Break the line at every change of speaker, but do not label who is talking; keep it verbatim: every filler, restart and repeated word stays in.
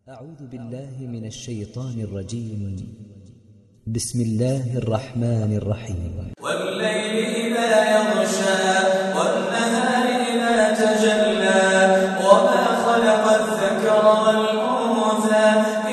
أعوذ بالله من الشيطان الرجيم. بسم الله الرحمن الرحيم.
والليل إذا يغشى والنهار إذا تجلى وما خلق الذكر والأنثى